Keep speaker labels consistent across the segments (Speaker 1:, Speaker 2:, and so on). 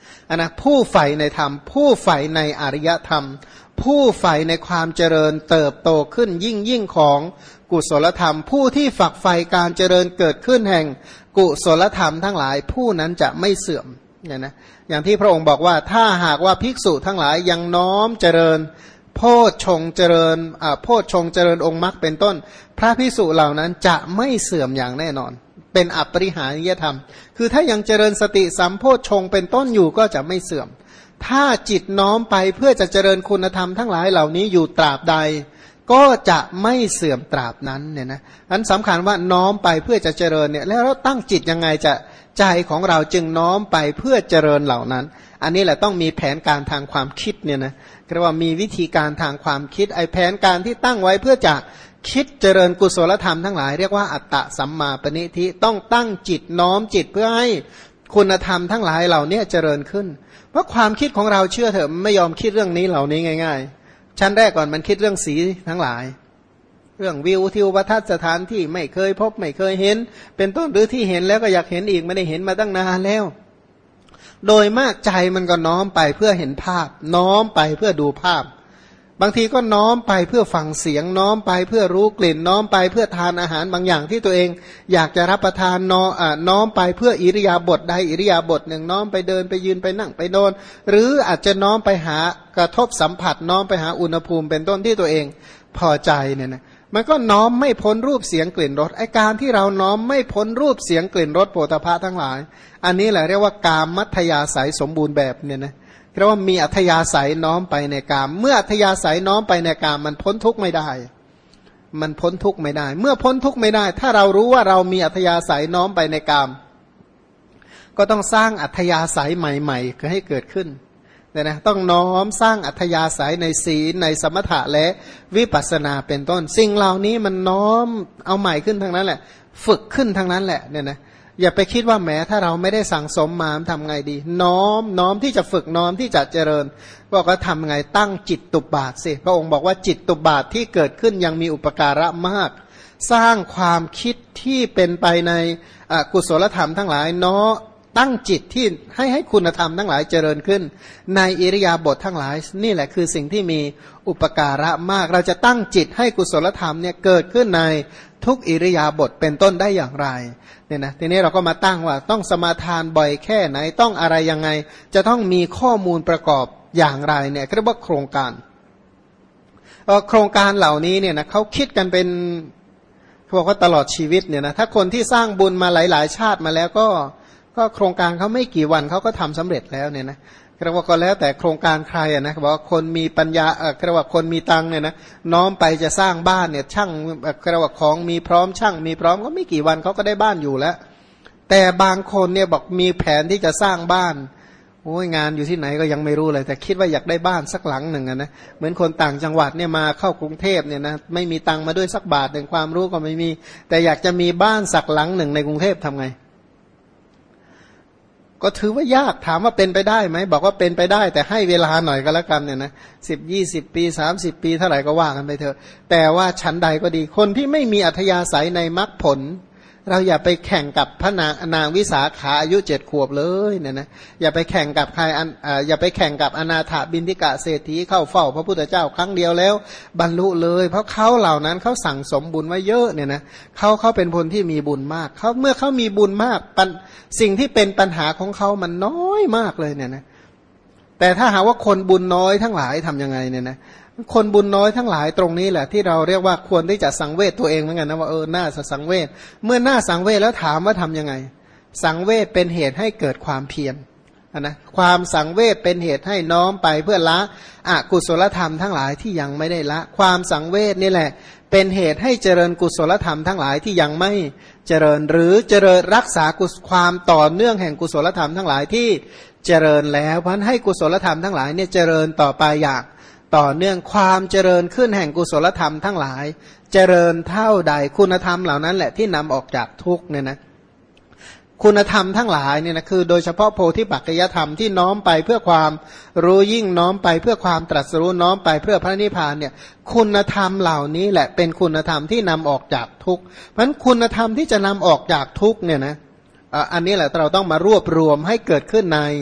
Speaker 1: นะผู้ใฝ่ในธรรมผู้ใฝ่ในอริยธรรมผู้ใฝ่ในความเจริญเติบโตขึ้นยิ่งของกุศลธรรมผู้ที่ฝักใฝ่การเจริญเกิดขึ้นแห่งกุศลธรรมทั้งหลายผู้นั้นจะไม่เสื่อมเนี่ยนะอย่างที่พระองค์บอกว่าถ้าหากว่าภิกษุทั้งหลายยังน้อมเจริญโพชฌงค์เจริญโพชฌงค์เจริญองค์มรรคเป็นต้นพระภิกษุเหล่านั้นจะไม่เสื่อมอย่างแน่นอนเป็นอปริหานิยธรรมคือถ้ายังเจริญสติสัมโพชฌงค์เป็นต้นอยู่ก็จะไม่เสื่อมถ้าจิตน้อมไปเพื่อจะเจริญคุณธรรมทั้งหลายเหล่านี้อยู่ตราบใดก็จะไม่เสื่อมตราบนั้นเนี่ยนะอันสำคัญว่าน้อมไปเพื่อจะเจริญเนี่ยแล้วเราตั้งจิตยังไงจะใจของเราจึงน้อมไปเพื่อเจริญเหล่านั้นอันนี้แหละต้องมีแผนการทางความคิดเนี่ยนะเรียกว่ามีวิธีการทางความคิดไอ้แผนการที่ตั้งไว้เพื่อจะคิดเจริญกุศลธรรมทั้งหลายเรียกว่าอัตตสัมมาปณิธิต้องตั้งจิตน้อมจิตเพื่อให้คุณธรรมทั้งหลายเหล่านี้เจริญขึ้นเพราะความคิดของเราเชื่อเถอะไม่ยอมคิดเรื่องนี้เหล่านี้ง่ายๆชั้นแรกก่อนมันคิดเรื่องสีทั้งหลายเรื่องวิวทิวทัศน์สถานที่ไม่เคยพบไม่เคยเห็นเป็นต้นหรือที่เห็นแล้วก็อยากเห็นอีกไม่ได้เห็นมาตั้งนานแล้วโดยมากใจมันก็น้อมไปเพื่อเห็นภาพน้อมไปเพื่อดูภาพบางทีก็น้อมไปเพื่อฟังเสียงน้อมไปเพื่อรู้กลิ่นน้อมไปเพื่อทานอาหารบางอย่างที่ตัวเองอยากจะรับประทานน้อมไปเพื่ออิริยาบถใดอิริยาบถหนึ่งน้อมไปเดินไปยืนไปนั่งไปนอนหรืออาจจะน้อมไปหากระทบสัมผัสน้อมไปหาอุณหภูมิเป็นต้นที่ตัวเองพอใจเนี่ยนะมันก็น้อมไม่พ้นรูปเสียงกลิ่นรสไอการที่เราน้อมไม่พ้นรูปเสียงกลิ่นรสโผฏฐัพพะทั้งหลายอันนี้แหละเรียกว่ากามมัธยาศัยสมบูรณ์แบบเนี่ยนะเรียกว่ามีอัธยาศัยน้อมไปในกามเมื่ออัธยาศัยน้อมไปในกามมันพ้นทุกข์ไม่ได้มันพ้นทุกข์ไม่ได้เมื่อพ้นทุกข์ไม่ได้ถ้าเรารู้ว่าเรามีอัธยาศัยน้อมไปในกามก็ต้องสร้างอัธยาศัยใหม่ๆให้เกิดขึ้นเนี่ยนะต้องน้อมสร้างอัธยาศัยในศีลในสมถะและวิปัสสนาเป็นต้นสิ่งเหล่านี้มันน้อมเอาใหม่ขึ้นทั้งนั้นแหละฝึกขึ้นทั้งนั้นแหละเนี่ยนะอย่าไปคิดว่าแม้ถ้าเราไม่ได้สั่งสมมาทำไงดีน้อมที่จะฝึกน้อมที่จะเจริญบอกว่าทำไงตั้งจิตตุบาทสิพระองค์บอกว่าจิตตุบาทที่เกิดขึ้นยังมีอุปการะมากสร้างความคิดที่เป็นไปในกุศลธรรมทั้งหลายตั้งจิตที่ให้คุณธรรมทั้งหลายเจริญขึ้นในอิริยาบถททั้งหลายนี่แหละคือสิ่งที่มีอุปการะมากเราจะตั้งจิตให้กุศลธรรมเนี่ยเกิดขึ้นในทุกอิริยาบถเป็นต้นได้อย่างไรเนี่ยนะทีนี้เราก็มาตั้งว่าต้องสมาทานบ่อยแค่ไหนต้องอะไรยังไงจะต้องมีข้อมูลประกอบอย่างไรเนี่ยเรียกว่าโครงการโครงการเหล่านี้เนี่ยนะเขาคิดกันเป็นเขาบอกว่าตลอดชีวิตเนี่ยนะถ้าคนที่สร้างบุญมาหลายๆชาติมาแล้วก็โครงการเขาไม่กี่วันเขาก็ทำสำเร็จแล้วเนี่ยนะเรียกว่าก็แล้วแต่โครงการใครอ่ะนะบอกว่าคนมีปัญญาเรียกว่าคนมีตังเนี่ยนะน้อมไปจะสร้างบ้านเนี่ยช่างเรียกว่าของมีพร้อมช่างมีพร้อมก็ไม่กี่วันเขาก็ได้บ้านอยู่แล้วแต่บางคนเนี่ยบอกมีแผนที่จะสร้างบ้านโอ้ยงานอยู่ที่ไหนก็ยังไม่รู้เลยแต่คิดว่าอยากได้บ้านสักหลังหนึ่งนะเหมือนคนต่างจังหวัดเนี่ยมาเข้ากรุงเทพเนี่ยนะไม่มีตังมาด้วยสักบาทหนึ่งความรู้ก็ไม่มีแต่อยากจะมีบ้านสักหลังหนึ่งในกรุงเทพทำไงก็ถือว่ายากถามว่าเป็นไปได้ไหมบอกว่าเป็นไปได้แต่ให้เวลาหน่อยก็แล้วกันเนี่ยนะ10-20 ปี30 ปีเท่าไหร่ก็ว่ากันไปเถอะแต่ว่าชั้นใดก็ดีคนที่ไม่มีอัธยาศัยในมรรคผลเราอย่าไปแข่งกับพระนางวิสาขาอายุ7 ขวบเลยเนี่ยนะอย่าไปแข่งกับใครอย่าไปแข่งกับอนาถบิณฑิกะเศรษฐีเข้าเฝ้าพระพุทธเจ้าครั้งเดียวแล้วบรรลุเลยเพราะเขาเหล่านั้นเขาสั่งสมบุญไว้เยอะเนี่ยนะเขาเป็นคนที่มีบุญมากเมื่อเขามีบุญมากสิ่งที่เป็นปัญหาของเขามันน้อยมากเลยเนี่ยนะแต่ถ้าหาว่าคนบุญน้อยทั้งหลายทำยังไงเนี่ยนะคนบุญน้อยทั้งหลายตรงนี้แหละที่เราเรียกว่าควรที่จะสังเวชตัวเองเหมือนกันนะว่าน่าสังเวชเมื่อน่าสังเวชแล้วถามว่าทำยังไงสังเวชเป็นเหตุให้เกิดความเพียรนะความสังเวชเป็นเหตุให้น้อมไปเพื่อละอกุศลธรรมทั้งหลายที่ยังไม่ได้ละความสังเวชนี่แหละเป็นเหตุให้เจริญกุศลธรรมทั้งหลายที่ยังไม่เจริญหรือเจริญรักษาความต่อเนื่องแห่งกุศลธรรมทั้งหลายที่เจริญแล้วเพราะให้กุศลธรรมทั้งหลายเนี่ยเจริญต่อไปอย่างต่อเนื่องความเจริญขึ้นแห่งกุศลธรรมทั้งหลายเจริญเท่าใดคุณธรรมเหล่านั้นแหละที่นำออกจากทุกข์เนี่ยนะคุณธรรมทั้งหลายเนี่ยนะคือโดยเฉพาะโพธิปัจจยธรรมที่น้อมไปเพื่อความรู้ยิ่งน้อมไปเพื่อความตรัสรู้น้อมไปเพื่อพระนิพพานเนี่ยคุณธรรมเหล่านี้แหละเป็นคุณธรรมที่นำออกจากทุกข์เพราะฉะนั้นคุณธรรมที่จะนำออกจากทุกข์เนี่ยนะอันนี้แหละเราต้องมารวบรวมให้เกิดขึ้นใน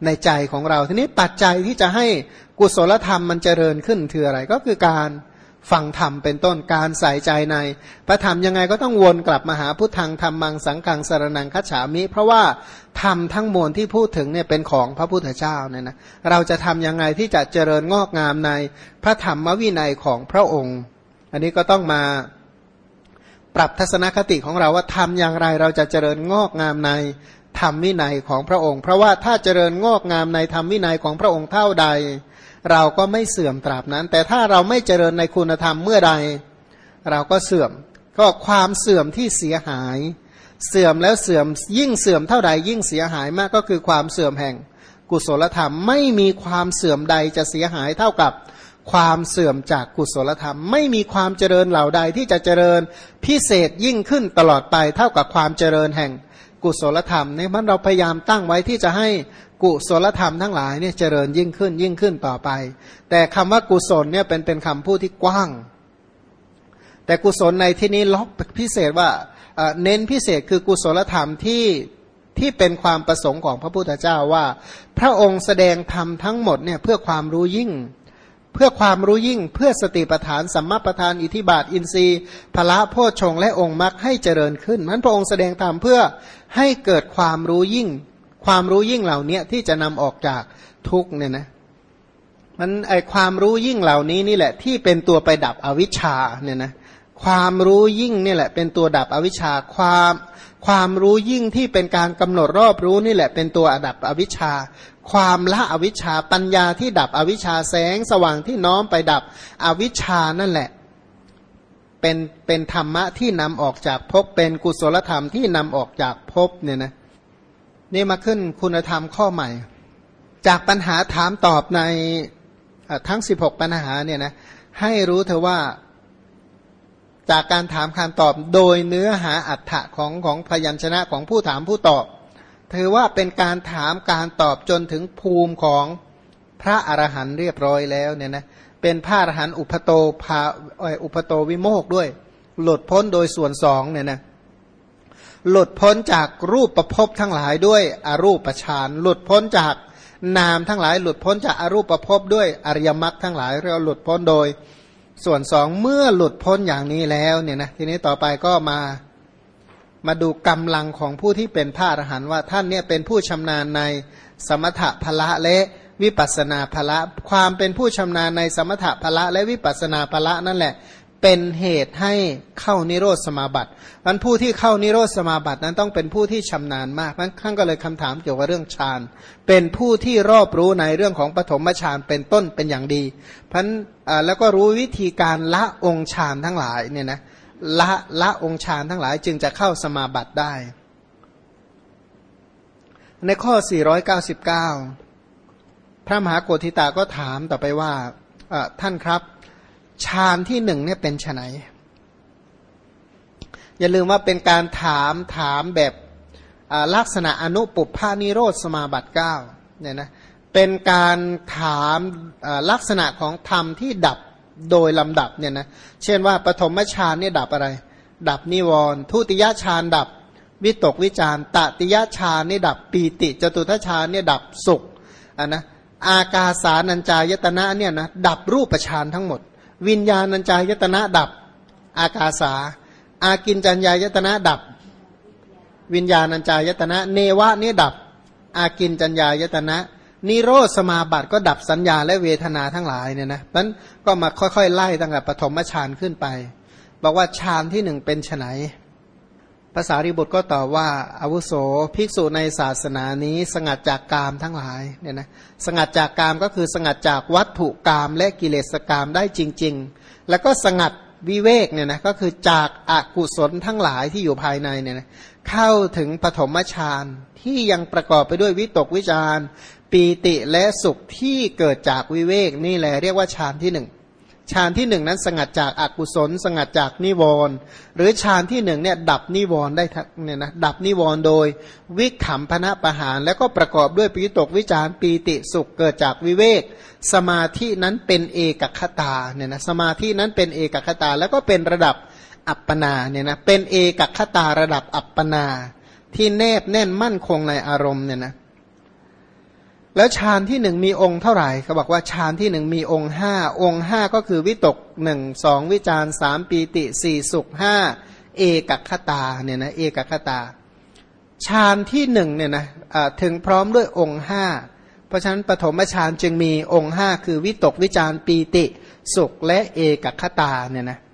Speaker 1: ในใจของเราทีนี้ปัจจัยที่จะให้กุศลธรรมมันเจริญขึ้นคืออะไรก็คือการฟังธรรมเป็นต้นการใส่ใจในพระธรรมยังไงก็ต้องวนกลับมาหาพุทธังธัมมังสังฆังสรณังคัจฉามิเพราะว่าธรรมทั้งมวลที่พูดถึงเนี่ยเป็นของพระพุทธเจ้าเนี่ยนะเราจะทำยังไงที่จะเจริญงอกงามในพระธรรมวินัยของพระองค์อันนี้ก็ต้องมาปรับทัศนคติของเราว่าทำอย่างไรเราจะเจริญงอกงามในธรรมวินัยของพระองค์เพราะว่าถ้าเจริญงอกงามในธรรมวินัยของพระองค์เท่าใดเราก็ไม่เสื่อมตราบนั้นแต่ถ้าเราไม่เจริญในคุณธรรมเมื่อใดเราก็เสื่อมก็ความเสื่อมที่เสียหายเสื่อมแล้วเสื่อมยิ่งเสื่อมเท่าใดยิ่งเสียหายมากก็คือความเสื่อมแห่งกุศลธรรมไม่มีความเสื่อมใดจะเสียหายเท่ากับความเสื่อมจากกุศลธรรมไม่มีความเจริญเหล่าใดที่จะเจริญพิเศษยิ่งขึ้นตลอดไปเท่ากับความเจริญแห่งกุศลธรรมเนี่ยมันเราพยายามตั้งไว้ที่จะให้กุศลธรรมทั้งหลายเนี่ยเจริญยิ่งขึ้นต่อไปแต่คำว่ากุศลเนี่ยเป็นคำพูดที่กว้างแต่กุศลในที่นี้ล็อกพิเศษว่าเน้นพิเศษคือกุศลธรรมที่เป็นความประสงค์ของพระพุทธเจ้าว่าพระองค์แสดงธรรมทั้งหมดเนี่ยเพื่อความรู้ยิ่งเพื่อความรู้ยิ่งเพื่อสติปัฏฐานสัมมาปัฏฐานอิทธิบาทอินทรีย์พละโพชฌงค์และองค์มรรคให้เจริญขึ้นนั้นพระองค์แสดงธรรมเพื่อให้เกิดความรู้ยิ่งความรู้ยิ่งเหล่านี้ที่จะนำออกจากทุกข์เนี่ยนะมันไอความรู้ยิ่งเหล่านี้นี่แหละที่เป็นตัวไปดับอวิชชาเนี่ยนะความรู้ยิ่งนี่แหละเป็นตัวดับอวิชชาความรู้ยิ่งที่เป็นการกำหนดรอบรู้นี่แหละเป็นตัวดับอวิชชาความละอวิชชาปัญญาที่ดับอวิชชาแสงสว่างที่น้อมไปดับอวิชชานั่นแหละเป็นธรรมะที่นำออกจากภพเป็นกุศลธรรมที่นำออกจากภพเนี่ยนะนี่มาขึ้นคุณธรรมข้อใหม่จากปัญหาถามตอบในทั้ง16ปัญหาเนี่ยนะให้รู้เถอะว่าจากการถามคำตอบโดยเนื้อหาอัตถะของพยัญชนะของผู้ถามผู้ตอบถือว่าเป็นการถามการตอบจนถึงภูมิของพระอรหันต์เรียบร้อยแล้วเนี่ยนะเป็นพระอรหันต์อุปโตวิโมกข์ด้วยหลุดพ้นโดยส่วนสองเนี่ยนะหลุดพ้นจากรูปประพบทั้งหลายด้วยอรูปฌานหลุดพ้นจากนามทั้งหลายหลุดพ้นจากอรูปประพบด้วยอริยมรรคทั้งหลายเรียกว่าหลุดพ้นโดยส่วนสองเมื่อหลุดพ้นอย่างนี้แล้วเนี่ยนะทีนี้ต่อไปก็มาดูกำลังของผู้ที่เป็นพระอรหันต์ว่าท่านเนี่ยเป็นผู้ชำนาญในสมถะพละและวิปัสสนาพละความเป็นผู้ชำนาญในสมถะพละและวิปัสสนาพละนั่นแหละเป็นเหตุให้เข้านิโรธสมาบัติมันผู้ที่เข้านิโรธสมาบัตินั้นต้องเป็นผู้ที่ชำนาญมากนั้นท่านก็เลยคำถามเกี่ยวกับเรื่องฌานเป็นผู้ที่รอบรู้ในเรื่องของปฐมฌานเป็นต้นเป็นอย่างดีเพราะแล้วก็รู้วิธีการละองค์ฌานทั้งหลายเนี่ยนะละองค์ฌานทั้งหลายจึงจะเข้าสมาบัติได้ในข้อ499พระมหาโกฏฐิตาก็ถามต่อไปว่าท่านครับฌานที่หนึ่งเนี่ยเป็นไฉนอย่าลืมว่าเป็นการถามแบบลักษณะอนุปุพพานิโรธสมาบัติ9เนี่ยนะเป็นการถามลักษณะของธรรมที่ดับโดยลำดับเนี่ยนะเช่นว่าปฐมฌานเนี่ยดับอะไรดับนิวรณ์ทุติยฌานดับวิตกวิจารตติยฌานนี่ดับปีติจตุทัชฌานเนี่ยดับสุขนะอากาสานัญจายตนะเนี่ยนะดับรูปฌานทั้งหมดวิญญาณัญจายตนะดับอากาสาอากินจัญญายตนะดับวิญญาณัญจายตนะเนวะนี่ดับอากินจัญญายตนะนิโรธสมาบัติก็ดับสัญญาและเวทนาทั้งหลายเนี่ยนะนั้นก็มาค่อยๆไล่ตั้งแต่ปฐมฌานขึ้นไปบอกว่าฌานที่หนึ่งเป็นไฉนภาษาริบุตรก็ตอบว่าอาวุโสภิกษุในศาสนานี้สงัดจากกามทั้งหลายเนี่ยนะสงัดจากกามก็คือสงัดจากวัตถุกามและกิเลสกามได้จริงๆแล้วก็สงัดวิเวกเนี่ยนะก็คือจากอกุศลทั้งหลายที่อยู่ภายในเนี่ยนะเข้าถึงปฐมฌานที่ยังประกอบไปด้วยวิตกวิจารปีติและสุขที่เกิดจากวิเวกนี่แหละเรียกว่าฌานที่หนึ่งฌานที่หนึ่งนั้นสงัดจากอกุศลสงัดจากนิวรณ์หรือฌานที่หนึ่งเนี่ยดับนิวรณ์ได้เนี่ยนะดับนิวรณ์โดยวิคัมภนประหารแล้วก็ประกอบด้วยวิตกวิจารปีติสุขเกิดจากวิเวกสมาธินั้นเป็นเอกคตาเนี่ยนะสมาธินั้นเป็นเอกคตาแล้วก็เป็นระดับอัปปนาเนี่ยนะเป็นเอกคตาระดับอัปปนาที่แนบแน่นมั่นคงในอารมณ์เนี่ยนะแล้วฌานที่หนึ่งมีองค์เท่าไหร่เขาบอกว่าฌานที่หนึ่งมีองค์ห้าองค์ห้าก็คือวิตกหนึ่งสองวิจารสามปีติสี่สุขห้าเอกัคคตาเนี่ยนะเอกัคคตาฌานที่หนึ่งเนี่ยนะถึงพร้อมด้วยองค์ห้าเพราะฉะนั้นปฐมฌานจึงมีองค์ห้าคือวิตกวิจารปีติสุขและเอกัคคตาเนี่ยนะ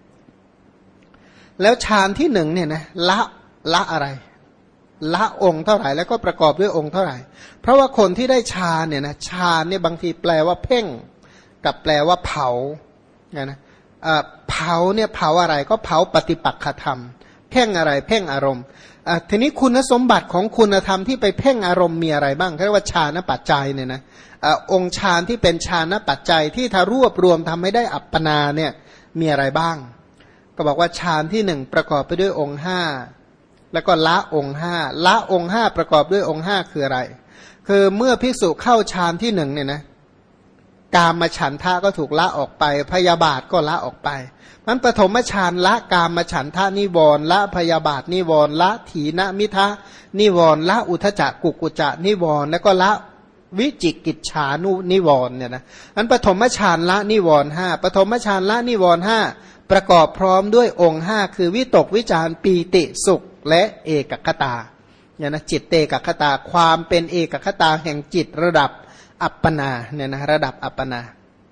Speaker 1: แล้วฌานที่หนึ่งเนี่ยนะละอะไรละองค์เท่าไหร่แล้วก็ประกอบด้วยองค์เท่าไหร่เพราะว่าคนที่ได้ฌานเนี่ยนะฌานเนี่ยบางทีแปลว่าเพ่งกับแปลว่าเผานะเผาเนี่ยเผาอะไรก็เผาปฏิปักขธรรมเพ่งอะไรเพ่งอารมณ์ทีนี้คุณสมบัติของคุณธรรมที่ไปเพ่งอารมณ์มีอะไรบ้างเรียกว่าฌานปัจจัยเนี่ยนะองค์ฌานที่เป็นฌานปัจจัยที่ถ้ารวบรวมทำให้ได้อัปปนาเนี่ยมีอะไรบ้างก็บอกว่าฌานที่หนึ่งประกอบไปด้วยองค์ห้าแล้วก็ละองค์ห้าละองค์ห้าประกอบด้วยองค์ห้าคืออะไรคือเมื่อภิกษุเข้าฌานที่หนึ่งเนี่ยนะกามฉันทะก็ถูกละออกไปพยาบาทก็ละออกไปมันปฐมฌานละกามฉันทะนิวรณ์ละพยาบาทนิวรณ์ละถีนมิทะนิวรณ์ละอุทจักกุกุจะนิวรณ์แล้วก็ละวิจิกิจฉานุนิวรณ์เนี่ยนะมันปฐมฌานละนิวรณ์ห้าปฐมฌานละนิวรณ์ห้าประกอบพร้อมด้วยองค์ห้าคือวิตกวิจารปีติสุขและเอกัคคตาเนี่ยนะจิตเตกัคคตาความเป็นเอกัคคตาแห่งจิตระดับอัปปนาเนี่ยนะระดับอัปปนา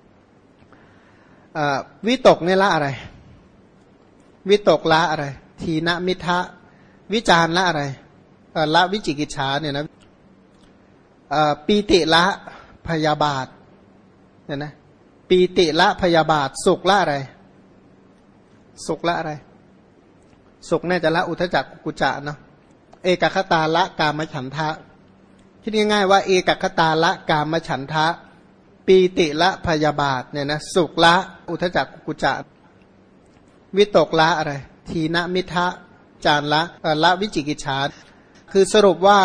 Speaker 1: วิตกเนี่ยละอะไรวิตกละอะไรทีนมิทะวิจารละอะไรละวิจิกิจฉาเนี่ยนะปีติละพยาบาทเนี่ยนะปีติละพยาบาทสุขละอะไรสุขละอะไรสุขน่าจะละอุทจักกุกุจะเนาะเอกัคคตาละกามฉันทะคิดง่ายๆว่าเอกัคคตาละกามฉันทะปีติละพยาบาทเนี่ยนะสุขละอุทจักกุกุจะวิตกละอะไรทีนมิทะจารละวิจิกิจฉาคือสรุปว่า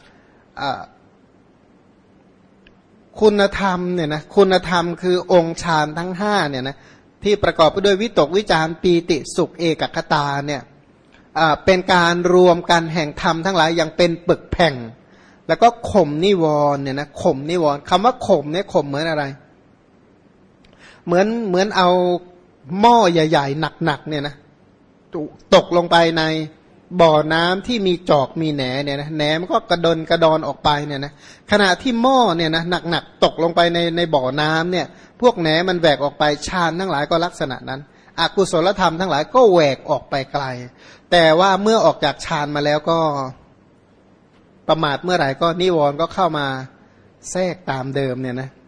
Speaker 1: คุณธรรมเนี่ยนะคุณธรรมคือองค์ฌานทั้งห้าเนี่ยนะที่ประกอบไปด้วยวิตกวิจารปีติสุขเอกัคคตาเนี่ยเป็นการรวมกันแห่งธรรมทั้งหลายอย่างเป็นปึกแผ่งแล้วก็ข่มนิวรณ์เนี่ยนะข่มนิวรณ์คำว่าข่มเนี่ยข่มเหมือนอะไรเหมือนเอาหม้อใหญ่ๆหนักๆเนี่ยนะตกลงไปในบ่อน้ำที่มีจอกมีแหนเนี่ยนะแหนมันก็กระดอนออกไปเนี่ยนะขณะที่หม้อเนี่ยนะหนักๆตกลงไปในบ่อน้ำเนี่ยพวกแหนมันแหวกออกไปฌานทั้งหลายก็ลักษณะนั้นอกุศลธรรมทั้งหลายก็แหวกออกไปไกลแต่ว่าเมื่อออกจากฌานมาแล้วก็ประมาทเมื่อไหร่ก็นิวรณ์ก็เข้ามาแทรกตามเดิมเนี่ยนะ